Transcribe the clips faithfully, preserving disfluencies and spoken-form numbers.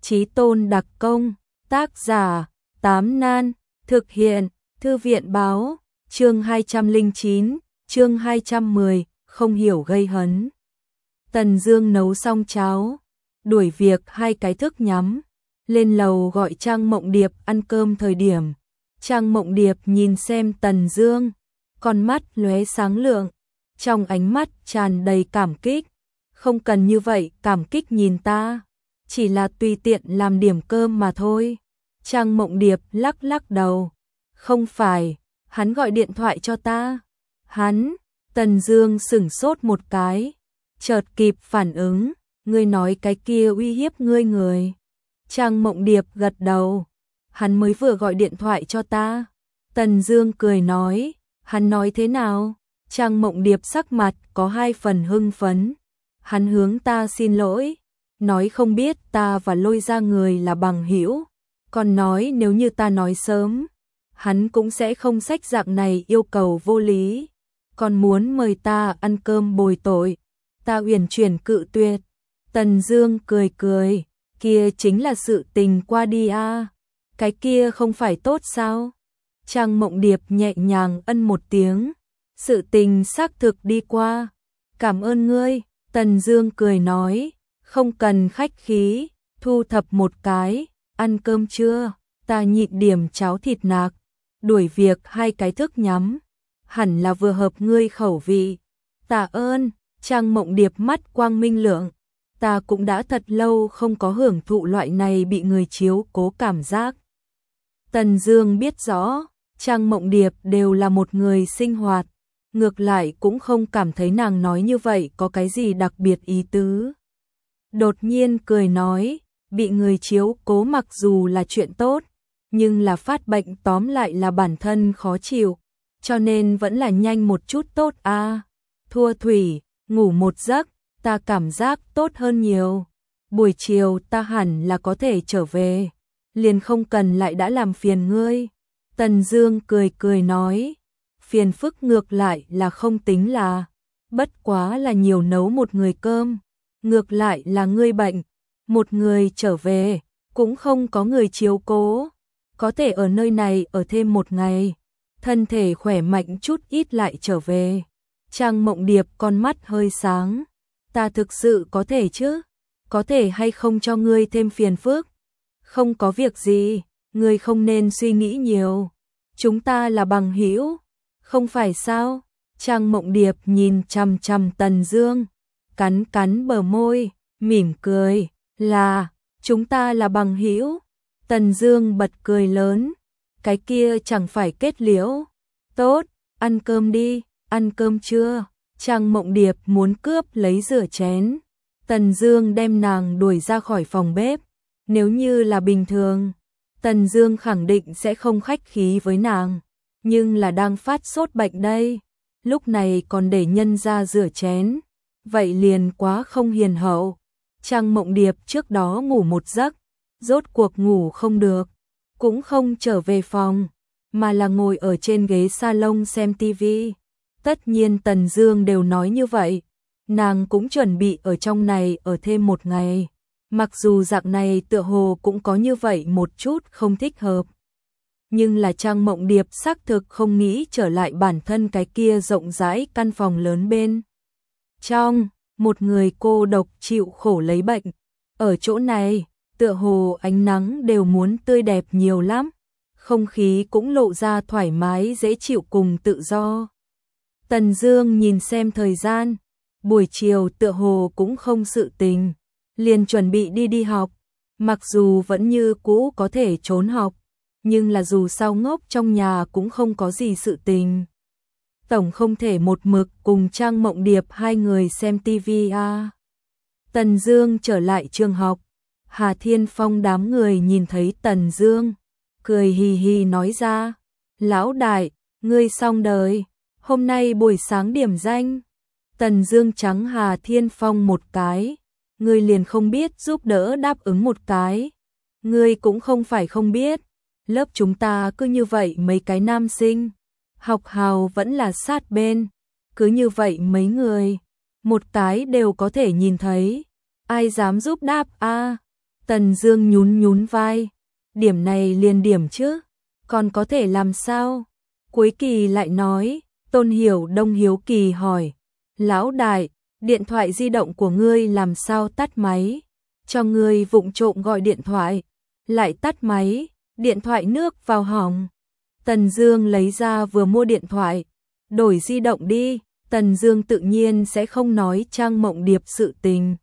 Chí tôn đặc công, tác giả, Tám Nan, thực hiện, Thư viện báo, chương hai trăm lẻ chín, chương hai trăm mười, không hiểu gây hấn. Tần Dương nấu xong cháo, đuổi việc hai cái thức nhắm, lên lầu gọi Trang Mộng Điệp ăn cơm thời điểm. Trang Mộng Điệp nhìn xem Tần Dương, con mắt lóe sáng lượng, trong ánh mắt tràn đầy cảm kích. Không cần như vậy cảm kích nhìn ta, chỉ là tùy tiện làm điểm cơm mà thôi. Trang Mộng Điệp lắc lắc đầu, không phải, hắn gọi điện thoại cho ta. Hắn, Tần Dương sững sốt một cái, chợt kịp phản ứng, ngươi nói cái kia uy hiếp ngươi người. Trang Mộng Điệp gật đầu, hắn mới vừa gọi điện thoại cho ta. Tần Dương cười nói, hắn nói thế nào? Trang Mộng Điệp sắc mặt có hai phần hưng phấn. Hắn hướng ta xin lỗi, nói không biết ta và Lôi Gia người là bằng hữu, còn nói nếu như ta nói sớm, hắn cũng sẽ không xách dạng này yêu cầu vô lý, còn muốn mời ta ăn cơm bồi tội. Ta uyển chuyển cự tuyệt. Tần Dương cười cười, kia chính là sự tình qua đi a, à. Cái kia không phải tốt sao? Trang Mộng Điệp nhẹ nhàng ân một tiếng, sự tình xác thực đi qua, cảm ơn ngươi. Tần Dương cười nói, không cần khách khí, thu thập một cái, ăn cơm chưa? Ta nhịn điểm cháo thịt nạc, đuổi việc hai cái thức nhắm, hẳn là vừa hợp ngươi khẩu vị. Tạ ơn. Trang Mộng Điệp mắt quang minh lượng, ta cũng đã thật lâu không có hưởng thụ loại này bị người chiếu cố cảm giác. Tần Dương biết rõ, Trang Mộng Điệp đều là một người sinh hoạt, ngược lại cũng không cảm thấy nàng nói như vậy có cái gì đặc biệt ý tứ. Đột nhiên cười nói, bị người chiếu cố mặc dù là chuyện tốt, nhưng là phát bệnh tóm lại là bản thân khó chịu, cho nên vẫn là nhanh một chút tốt a. À. Thua thủy, ngủ một giấc, ta cảm giác tốt hơn nhiều. Buổi chiều ta hẳn là có thể trở về, liền không cần lại đã làm phiền ngươi. Tần Dương cười cười nói, phiền phức ngược lại là không tính là, bất quá là nhiều nấu một người cơm, ngược lại là ngươi bệnh, một người trở về, cũng không có người chiếu cố, có thể ở nơi này ở thêm một ngày, thân thể khỏe mạnh chút ít lại trở về. Trang Mộng Điệp con mắt hơi sáng, ta thực sự có thể chứ, có thể hay không cho ngươi thêm phiền phức? Không có việc gì, ngươi không nên suy nghĩ nhiều, chúng ta là bằng hữu, không phải sao? Trang Mộng Điệp nhìn chằm chằm Tần Dương, cắn cắn bờ môi, mỉm cười, là, chúng ta là bằng hữu. Tần Dương bật cười lớn, cái kia chẳng phải kết liễu. Tốt, ăn cơm đi, ăn cơm chưa? Trang Mộng Điệp muốn cướp lấy rửa chén. Tần Dương đem nàng đuổi ra khỏi phòng bếp. Nếu như là bình thường, Tần Dương khẳng định sẽ không khách khí với nàng, nhưng là đang phát sốt bệnh đây, lúc này còn để nhân ra rửa chén, vậy liền quá không hiền hậu. Trang Mộng Điệp trước đó ngủ một giấc, rốt cuộc ngủ không được, cũng không trở về phòng, mà là ngồi ở trên ghế salon xem tivi. Tất nhiên Tần Dương đều nói như vậy, nàng cũng chuẩn bị ở trong này ở thêm một ngày, mặc dù dạng này tựa hồ cũng có như vậy một chút không thích hợp. Nhưng là Trang Mộng Điệp xác thực không nghĩ trở lại bản thân cái kia rộng rãi căn phòng lớn bên trong, một người cô độc chịu khổ lấy bệnh. Ở chỗ này, tựa hồ ánh nắng đều muốn tươi đẹp nhiều lắm, không khí cũng lộ ra thoải mái dễ chịu cùng tự do. Tần Dương nhìn xem thời gian, buổi chiều tựa hồ cũng không sự tình, liền chuẩn bị đi đi học, mặc dù vẫn như cũ có thể trốn học, nhưng là dù sao ngốc trong nhà cũng không có gì sự tình. Tổng không thể một mực cùng Trang Mộng Điệp hai người xem tivi a. À. Tần Dương trở lại trường học, Hà Thiên Phong đám người nhìn thấy Tần Dương, cười hì hì nói ra, lão đại, ngươi xong đời, hôm nay buổi sáng điểm danh. Tần Dương trắng Hà Thiên Phong một cái, ngươi liền không biết giúp đỡ đáp ứng một cái, ngươi cũng không phải không biết, lớp chúng ta cứ như vậy mấy cái nam sinh, học hào vẫn là sát bên, cứ như vậy mấy người, một cái đều có thể nhìn thấy, ai dám giúp đáp a? À? Tần Dương nhún nhún vai, điểm này liền điểm chứ, còn có thể làm sao? Cuối kỳ lại nói, Tôn Hiểu Đông hiếu kỳ hỏi, lão đại, điện thoại di động của ngươi làm sao tắt máy? Cho ngươi vụng trộm gọi điện thoại, lại tắt máy, điện thoại nước vào hỏng. Tần Dương lấy ra vừa mua điện thoại, đổi di động đi, Tần Dương tự nhiên sẽ không nói Trang Mộng Điệp sự tình.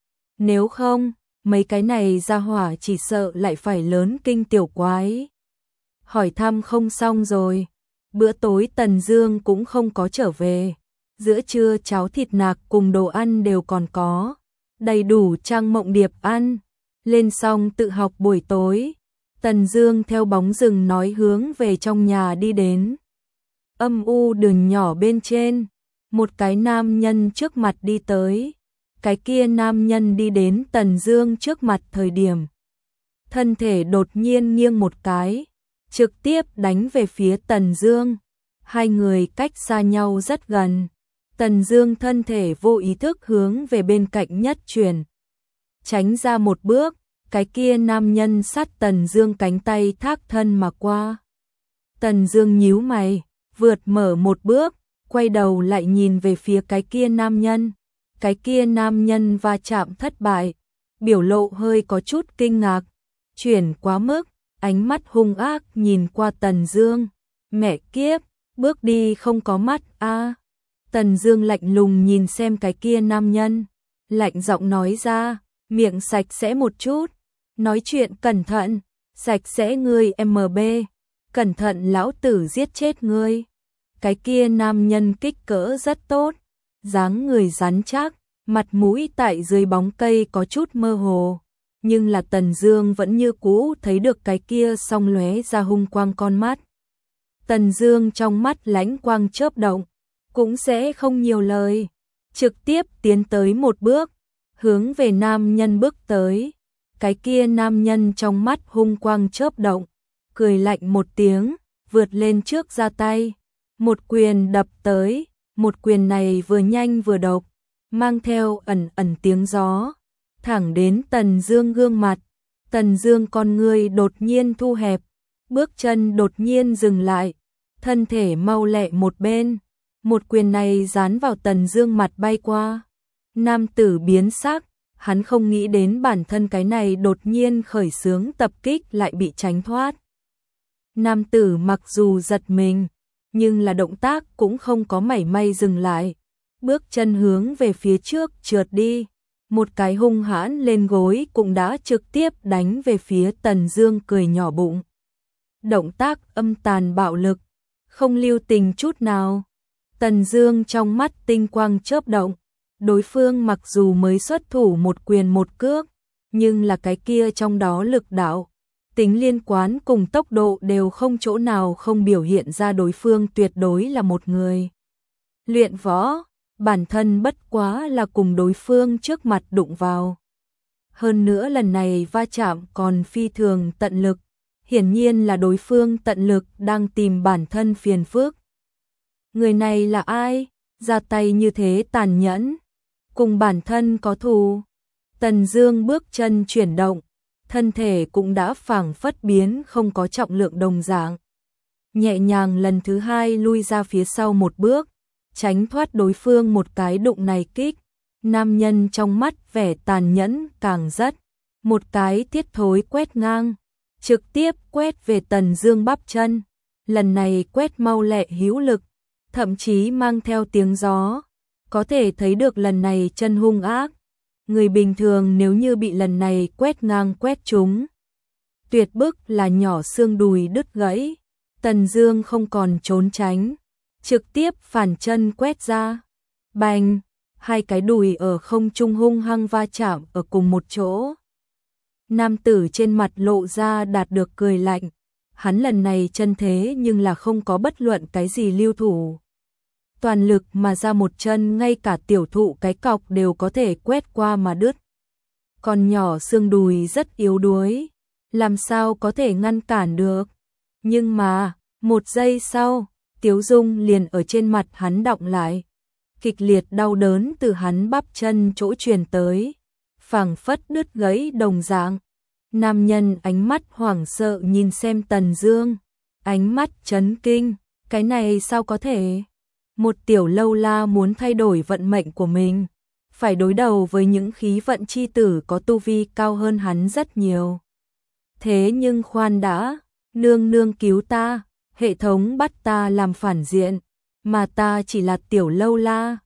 Nếu không, mấy cái này ra hỏa chỉ sợ lại phải lớn kinh tiểu quái. Hỏi thăm không xong rồi, bữa tối Tần Dương cũng không có trở về. Giữa trưa cháo thịt nạc cùng đồ ăn đều còn có, đầy đủ Trang Mộng Điệp ăn. Lên xong tự học buổi tối, Tần Dương theo bóng rừng nói hướng về trong nhà đi đến. Âm u đường nhỏ bên trên, một cái nam nhân trước mặt đi tới. Cái kia nam nhân đi đến Tần Dương trước mặt thời điểm, thân thể đột nhiên nghiêng một cái, trực tiếp đánh về phía Tần Dương. Hai người cách xa nhau rất gần. Tần Dương thân thể vô ý thức hướng về bên cạnh nhất chuyển, tránh ra một bước, cái kia nam nhân sát Tần Dương cánh tay thác thân mà qua. Tần Dương nhíu mày, vượt mở một bước, quay đầu lại nhìn về phía cái kia nam nhân. Cái kia nam nhân va chạm thất bại, biểu lộ hơi có chút kinh ngạc, chuyển quá mức, ánh mắt hung ác nhìn qua Tần Dương. Mẹ kiếp, bước đi không có mắt a. À. Tần Dương lạnh lùng nhìn xem cái kia nam nhân, lạnh giọng nói ra, miệng sạch sẽ một chút, nói chuyện cẩn thận, sạch sẽ ngươi em bê, cẩn thận lão tử giết chết ngươi. Cái kia nam nhân kích cỡ rất tốt, dáng người rắn chắc, mặt mũi tại dưới bóng cây có chút mơ hồ, nhưng là Tần Dương vẫn như cũ thấy được cái kia song lóe ra hung quang con mắt. Tần Dương trong mắt lánh quang chớp động, cũng sẽ không nhiều lời, trực tiếp tiến tới một bước, hướng về nam nhân bước tới. Cái kia nam nhân trong mắt hung quang chớp động, cười lạnh một tiếng, vượt lên trước ra tay, một quyền đập tới. Một quyền này vừa nhanh vừa độc, mang theo ẩn ẩn tiếng gió, thẳng đến Tần Dương gương mặt. Tần Dương con ngươi đột nhiên thu hẹp, bước chân đột nhiên dừng lại, thân thể mau lẹ một bên, một quyền này dán vào Tần Dương mặt bay qua. Nam tử biến sắc, hắn không nghĩ đến bản thân cái này đột nhiên khởi xướng tập kích lại bị tránh thoát. Nam tử mặc dù giật mình, nhưng là động tác cũng không có mảy may dừng lại, bước chân hướng về phía trước trượt đi, một cái hung hãn lên gối cũng đã trực tiếp đánh về phía Tần Dương cười nhỏ bụng. Động tác âm tàn bạo lực, không lưu tình chút nào. Tần Dương trong mắt tinh quang chớp động, đối phương mặc dù mới xuất thủ một quyền một cước, nhưng là cái kia trong đó lực đạo, tính liên quan cùng tốc độ đều không chỗ nào không biểu hiện ra đối phương tuyệt đối là một người luyện võ, bản thân bất quá là cùng đối phương trước mặt đụng vào. Hơn nữa lần này va chạm còn phi thường tận lực, hiển nhiên là đối phương tận lực đang tìm bản thân phiền phức. Người này là ai? Ra tay như thế tàn nhẫn, cùng bản thân có thù. Tần Dương bước chân chuyển động, thân thể cũng đã phảng phất biến không có trọng lượng đồng dạng. Nhẹ nhàng lần thứ hai lui ra phía sau một bước, tránh thoát đối phương một cái đụng này kích. Nam nhân trong mắt vẻ tàn nhẫn càng rất, một cái thiết thối quét ngang, trực tiếp quét về Tần Dương bắp chân. Lần này quét mau lẹ hữu lực, thậm chí mang theo tiếng gió, có thể thấy được lần này chân hung ác. Người bình thường nếu như bị lần này quét ngang quét trúng, tuyệt bức là nhỏ xương đùi đứt gãy. Tần Dương không còn trốn tránh, trực tiếp phản chân quét ra. Bành, hai cái đùi ở không trung hung hăng va chạm ở cùng một chỗ. Nam tử trên mặt lộ ra đạt được cười lạnh, hắn lần này chân thế nhưng là không có bất luận cái gì lưu thủ. Toàn lực mà ra một chân, ngay cả tiểu thụ cái cọc đều có thể quét qua mà đứt. Còn nhỏ xương đùi rất yếu đuối, làm sao có thể ngăn cản được. Nhưng mà, một giây sau, tiếu dung liền ở trên mặt hắn đọng lại. Kịch liệt đau đớn từ hắn bắp chân chỗ truyền tới, phảng phất đứt gãy đồng dạng. Nam nhân ánh mắt hoảng sợ nhìn xem Tần Dương, ánh mắt chấn kinh, cái này sao có thể? Một tiểu lâu la muốn thay đổi vận mệnh của mình, phải đối đầu với những khí vận chi tử có tu vi cao hơn hắn rất nhiều. Thế nhưng khoan đã, nương nương cứu ta, hệ thống bắt ta làm phản diện, mà ta chỉ là tiểu lâu la,